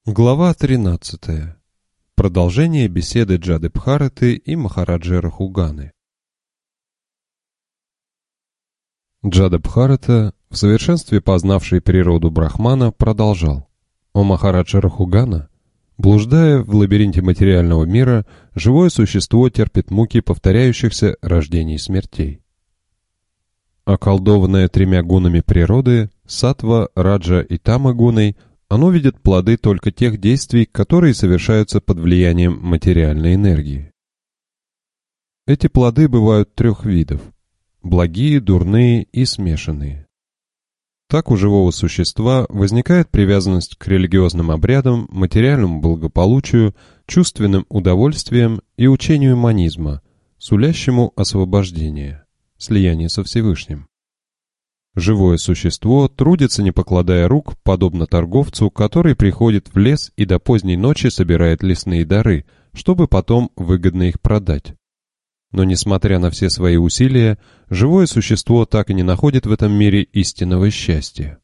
Глава 13. Продолжение беседы Джадабхараты и Махараджи Рахуганы. Джадабхарата, в совершенстве познавший природу Брахмана, продолжал: «О Махараджа Рахугана, блуждая в лабиринте материального мира, живое существо терпит муки повторяющихся рождений и смертей. Околдованное тремя гунами природы, саттва, раджа и тама гуной, оно видит плоды только тех действий, которые совершаются под влиянием материальной энергии. Эти плоды бывают трех видов – благие, дурные и смешанные. Так у живого существа возникает привязанность к религиозным обрядам, материальному благополучию, чувственным удовольствиям и учению манизма, сулящему освобождение, слияние со Всевышним. Живое существо трудится, не покладая рук, подобно торговцу, который приходит в лес и до поздней ночи собирает лесные дары, чтобы потом выгодно их продать. Но, несмотря на все свои усилия, живое существо так и не находит в этом мире истинного счастья.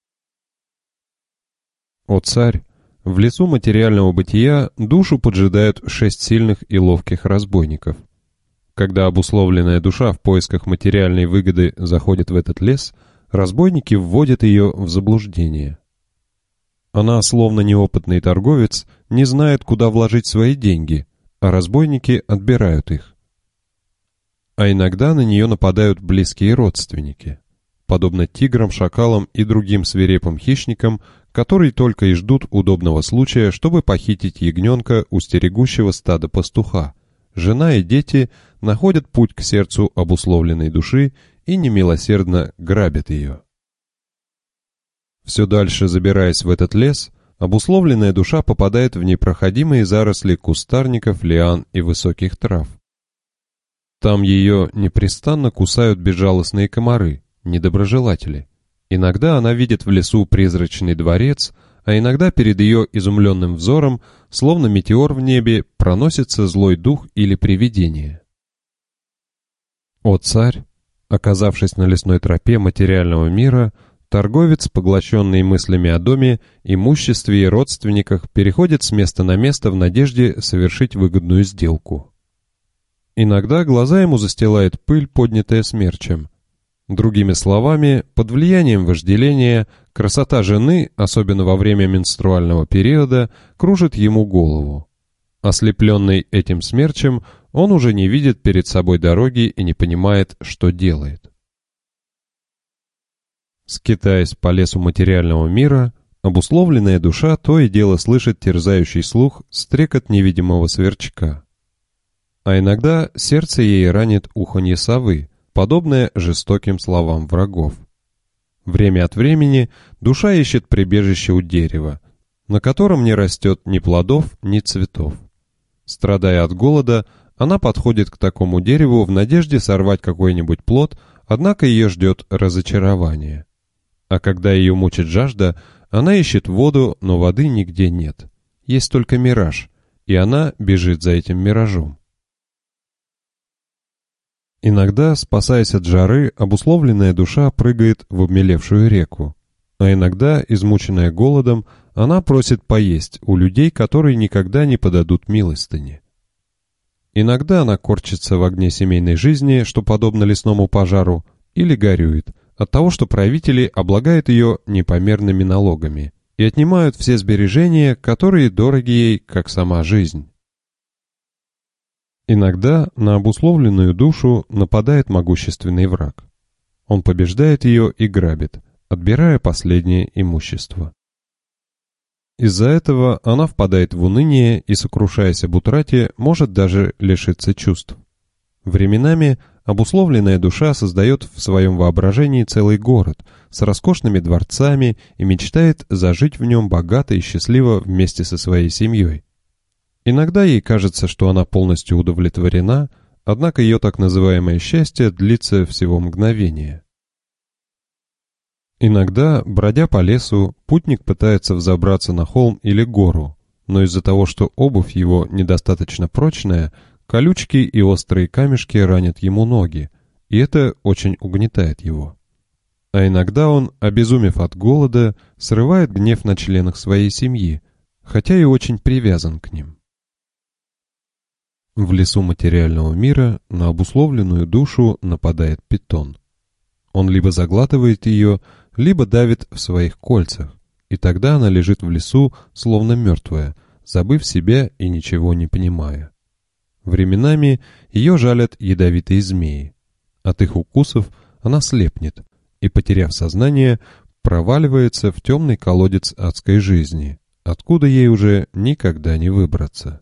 О царь! В лесу материального бытия душу поджидают 6 сильных и ловких разбойников. Когда обусловленная душа в поисках материальной выгоды заходит в этот лес, разбойники вводят ее в заблуждение. Она, словно неопытный торговец, не знает, куда вложить свои деньги, а разбойники отбирают их. А иногда на нее нападают близкие родственники, подобно тиграм, шакалам и другим свирепым хищникам, которые только и ждут удобного случая, чтобы похитить ягненка у стерегущего стада пастуха. Жена и дети находят путь к сердцу обусловленной души и немилосердно грабят ее. Все дальше забираясь в этот лес, обусловленная душа попадает в непроходимые заросли кустарников, лиан и высоких трав. Там ее непрестанно кусают безжалостные комары, недоброжелатели. Иногда она видит в лесу призрачный дворец, а иногда перед ее изумленным взором, словно метеор в небе, проносится злой дух или привидение. О царь! Оказавшись на лесной тропе материального мира, торговец, поглощенный мыслями о доме, имуществе и родственниках, переходит с места на место в надежде совершить выгодную сделку. Иногда глаза ему застилает пыль, поднятая смерчем. Другими словами, под влиянием вожделения, красота жены, особенно во время менструального периода, кружит ему голову. Ослепленный этим смерчем, он уже не видит перед собой дороги и не понимает, что делает. Скитаясь по лесу материального мира, обусловленная душа то и дело слышит терзающий слух стрекот невидимого сверчка. А иногда сердце ей ранит уханье совы, подобное жестоким словам врагов. Время от времени душа ищет прибежище у дерева, на котором не растет ни плодов, ни цветов. Страдая от голода, она подходит к такому дереву в надежде сорвать какой-нибудь плод, однако ее ждет разочарование. А когда ее мучит жажда, она ищет воду, но воды нигде нет. Есть только мираж, и она бежит за этим миражом. Иногда, спасаясь от жары, обусловленная душа прыгает в обмелевшую реку, а иногда, измученная голодом, она просит поесть у людей, которые никогда не подадут милостыни. Иногда она корчится в огне семейной жизни, что подобно лесному пожару, или горюет от того, что правители облагают ее непомерными налогами и отнимают все сбережения, которые дороги ей, как сама жизнь. Иногда на обусловленную душу нападает могущественный враг. Он побеждает ее и грабит, отбирая последнее имущество. Из-за этого она впадает в уныние и, сокрушаясь об утрате, может даже лишиться чувств. Временами обусловленная душа создает в своем воображении целый город с роскошными дворцами и мечтает зажить в нем богато и счастливо вместе со своей семьей. Иногда ей кажется, что она полностью удовлетворена, однако ее так называемое счастье длится всего мгновение. Иногда, бродя по лесу, путник пытается взобраться на холм или гору, но из-за того, что обувь его недостаточно прочная, колючки и острые камешки ранят ему ноги, и это очень угнетает его. А иногда он, обезумев от голода, срывает гнев на членах своей семьи, хотя и очень привязан к ним. В лесу материального мира на обусловленную душу нападает питон. Он либо заглатывает ее, либо давит в своих кольцах, и тогда она лежит в лесу, словно мертвая, забыв себя и ничего не понимая. Временами ее жалят ядовитые змеи. От их укусов она слепнет и, потеряв сознание, проваливается в темный колодец адской жизни, откуда ей уже никогда не выбраться.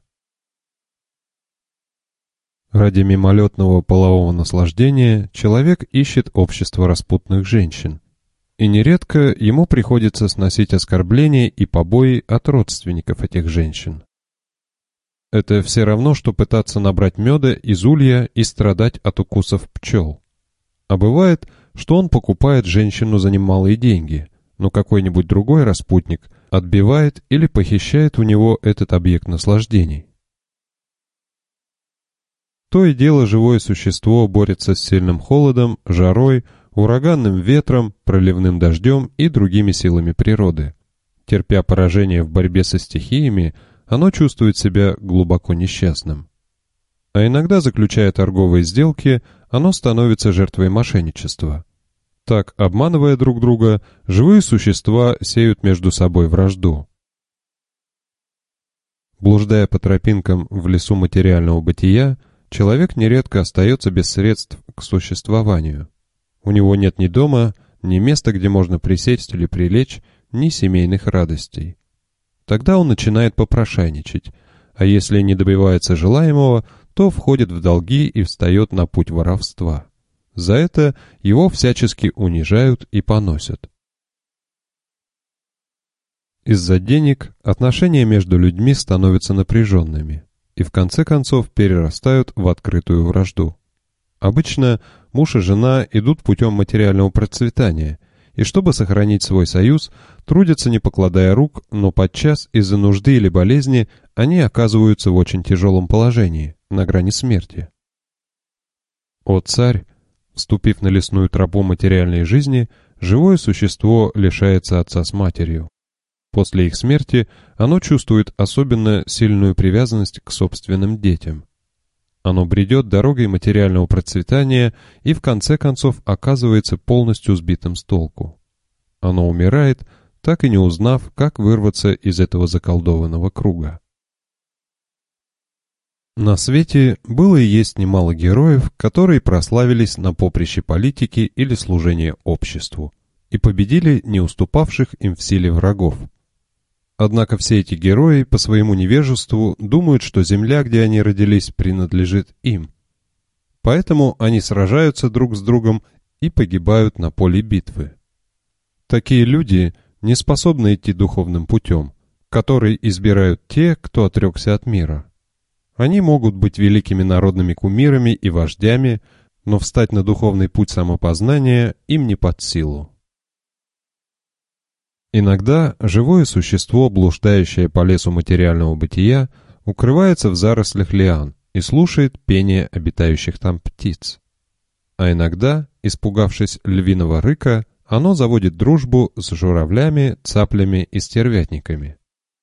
Ради мимолетного полового наслаждения человек ищет общество распутных женщин, и нередко ему приходится сносить оскорбления и побои от родственников этих женщин. Это все равно, что пытаться набрать меда из улья и страдать от укусов пчел. А бывает, что он покупает женщину за немалые деньги, но какой-нибудь другой распутник отбивает или похищает у него этот объект наслаждений. То и дело живое существо борется с сильным холодом, жарой, ураганным ветром, проливным дождем и другими силами природы. Терпя поражение в борьбе со стихиями, оно чувствует себя глубоко несчастным. А иногда, заключая торговые сделки, оно становится жертвой мошенничества. Так, обманывая друг друга, живые существа сеют между собой вражду. Блуждая по тропинкам в лесу материального бытия, человек нередко остается без средств к существованию. У него нет ни дома, ни места, где можно присесть или прилечь, ни семейных радостей. Тогда он начинает попрошайничать, а если не добивается желаемого, то входит в долги и встает на путь воровства. За это его всячески унижают и поносят. Из-за денег отношения между людьми становятся напряженными и в конце концов перерастают в открытую вражду. Обычно муж и жена идут путем материального процветания, и чтобы сохранить свой союз, трудятся не покладая рук, но подчас из-за нужды или болезни они оказываются в очень тяжелом положении, на грани смерти. О царь! Вступив на лесную тропу материальной жизни, живое существо лишается отца с матерью. После их смерти оно чувствует особенно сильную привязанность к собственным детям. Оно бредет дорогой материального процветания и в конце концов оказывается полностью сбитым с толку. Оно умирает, так и не узнав, как вырваться из этого заколдованного круга. На свете было и есть немало героев, которые прославились на поприще политики или служения обществу и победили не уступавших им в силе врагов. Однако все эти герои по своему невежеству думают, что земля, где они родились, принадлежит им. Поэтому они сражаются друг с другом и погибают на поле битвы. Такие люди не способны идти духовным путем, который избирают те, кто отрекся от мира. Они могут быть великими народными кумирами и вождями, но встать на духовный путь самопознания им не под силу. Иногда живое существо, блуждающее по лесу материального бытия, укрывается в зарослях лиан и слушает пение обитающих там птиц. А иногда, испугавшись львиного рыка, оно заводит дружбу с журавлями, цаплями и стервятниками.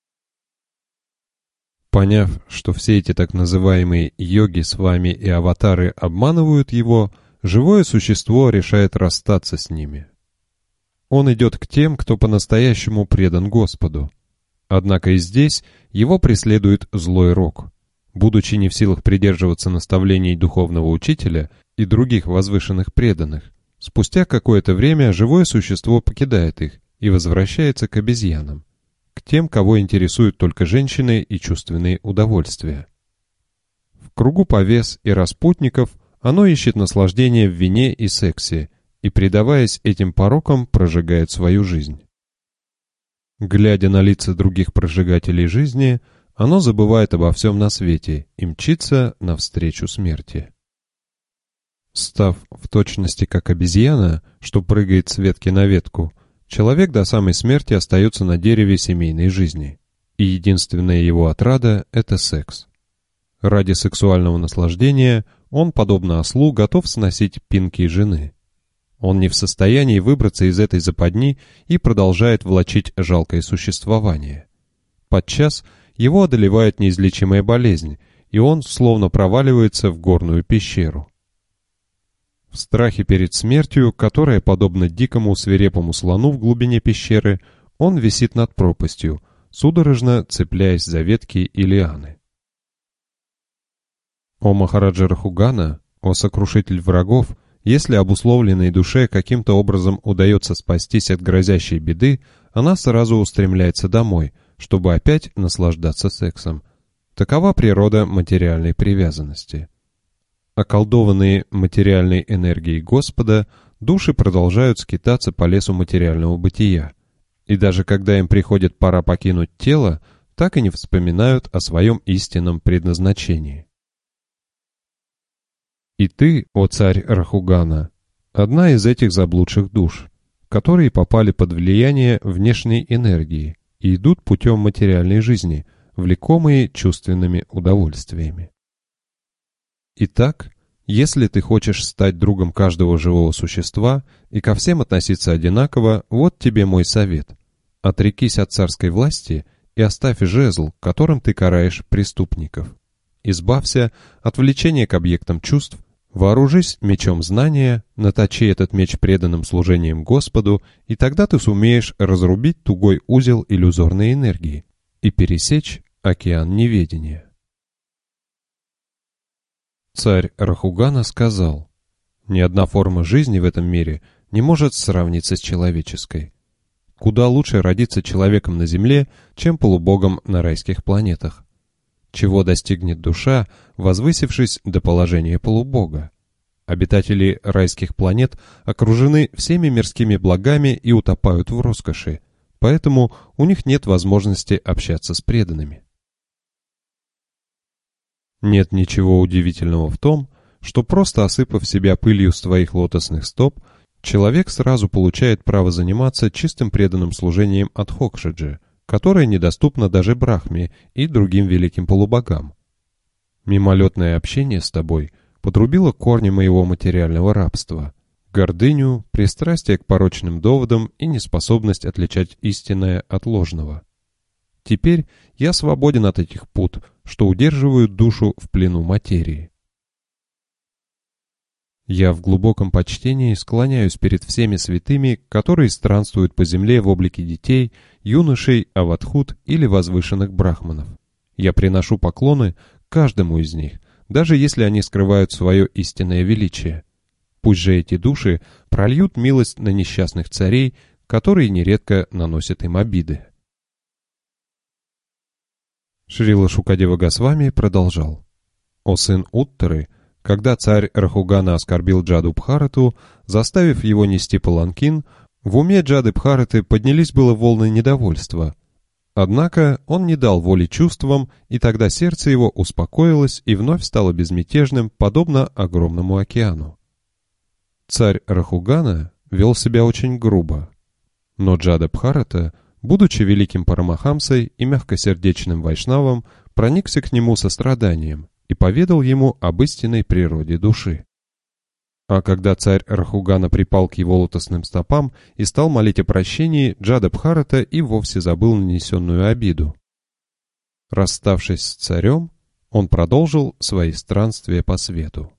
Поняв, что все эти так называемые йоги с вами и аватары обманывают его, живое существо решает расстаться с ними. Он идет к тем, кто по-настоящему предан Господу. Однако и здесь его преследует злой рок. Будучи не в силах придерживаться наставлений духовного учителя и других возвышенных преданных, спустя какое-то время живое существо покидает их и возвращается к обезьянам, к тем, кого интересуют только женщины и чувственные удовольствия. В кругу повес и распутников оно ищет наслаждение в вине и сексе, и, предаваясь этим порокам, прожигает свою жизнь. Глядя на лица других прожигателей жизни, оно забывает обо всем на свете и мчится навстречу смерти. Став в точности как обезьяна, что прыгает с ветки на ветку, человек до самой смерти остается на дереве семейной жизни, и единственная его отрада – это секс. Ради сексуального наслаждения он, подобно ослу, готов сносить пинки жены. Он не в состоянии выбраться из этой западни и продолжает влачить жалкое существование. подчас его одолевает неизлечимая болезнь, и он словно проваливается в горную пещеру. В страхе перед смертью, которая, подобно дикому свирепому слону в глубине пещеры, он висит над пропастью, судорожно цепляясь за ветки и лианы. О Махараджа Рахугана, о сокрушитель врагов, если обусловленной душе каким-то образом удается спастись от грозящей беды, она сразу устремляется домой, чтобы опять наслаждаться сексом. Такова природа материальной привязанности. Околдованные материальной энергией Господа, души продолжают скитаться по лесу материального бытия, и даже когда им приходит пора покинуть тело, так и не вспоминают о своем истинном предназначении. И ты, о царь Рахугана, одна из этих заблудших душ, которые попали под влияние внешней энергии и идут путем материальной жизни, влекомые чувственными удовольствиями. Итак, если ты хочешь стать другом каждого живого существа и ко всем относиться одинаково, вот тебе мой совет. Отрекись от царской власти и оставь жезл, которым ты караешь преступников. Избавься от влечения к объектам чувств, вооружись мечом знания, наточи этот меч преданным служением Господу, и тогда ты сумеешь разрубить тугой узел иллюзорной энергии и пересечь океан неведения. Царь Рахугана сказал: «Ни одна форма жизни в этом мире не может сравниться с человеческой. Куда лучше родиться человеком на земле, чем полубогом на райских планетах. Чего достигнет душа, возвысившись до положения полубога? Обитатели райских планет окружены всеми мирскими благами и утопают в роскоши, поэтому у них нет возможности общаться с преданными». Нет ничего удивительного в том, что просто осыпав себя пылью с твоих лотосных стоп, человек сразу получает право заниматься чистым преданным служением Адхокшаджи, которое недоступно даже Брахме и другим великим полубогам. Мимолетное общение с тобой подрубило корни моего материального рабства, гордыню, пристрастие к порочным доводам и неспособность отличать истинное от ложного. Теперь я свободен от этих пут, что удерживают душу в плену материи. Я в глубоком почтении склоняюсь перед всеми святыми, которые странствуют по земле в облике детей, юношей, авадхут или возвышенных брахманов. Я приношу поклоны каждому из них, даже если они скрывают свое истинное величие. Пусть же эти души прольют милость на несчастных царей, которые нередко наносят им обиды. Шрила Шукадева Госвами продолжал: «О сын Уттары, когда царь Рахугана оскорбил Джаду Бхарату, заставив его нести паланкин, в уме Джады Бхараты поднялись было волны недовольства. Однако он не дал воли чувствам, и тогда сердце его успокоилось и вновь стало безмятежным, подобно огромному океану. Царь Рахугана вел себя очень грубо, но Джада Бхарата, будучи великим Парамахамсой и мягкосердечным вайшнавом, проникся к нему состраданием и поведал ему об истинной природе души. А когда царь Рахугана припал к его лотосным стопам и стал молить о прощении, Джада Бхарата и вовсе забыл нанесенную обиду. Расставшись с царем, он продолжил свои странствия по свету.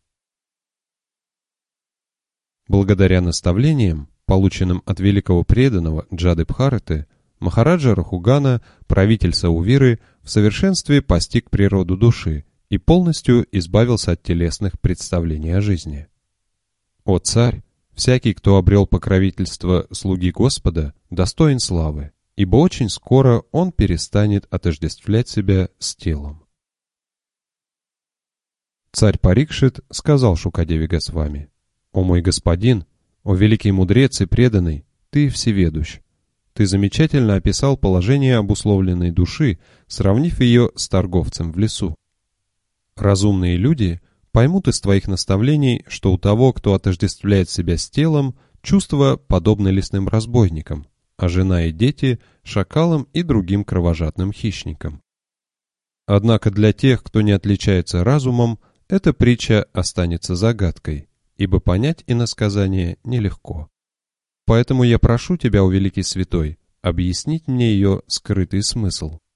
Благодаря наставлениям, полученным от великого преданного Джады Бхараты, Махараджа Рахугана, правитель Саувиры, в совершенстве постиг природу души и полностью избавился от телесных представлений о жизни. О царь, всякий, кто обрел покровительство слуги Господа, достоин славы, ибо очень скоро он перестанет отождествлять себя с телом. Царь Парикшит сказал Шукадеве Госвами: «О мой господин, о великий мудрец и преданный, ты всеведущ. Ты замечательно описал положение обусловленной души, сравнив ее с торговцем в лесу. Разумные люди поймут из твоих наставлений, что у того, кто отождествляет себя с телом, чувства подобны лесным разбойникам, а жена и дети — шакалам и другим кровожадным хищникам. Однако для тех, кто не отличается разумом, эта притча останется загадкой, ибо понять иносказание нелегко. Поэтому я прошу тебя, о великий святой, объяснить мне ее скрытый смысл».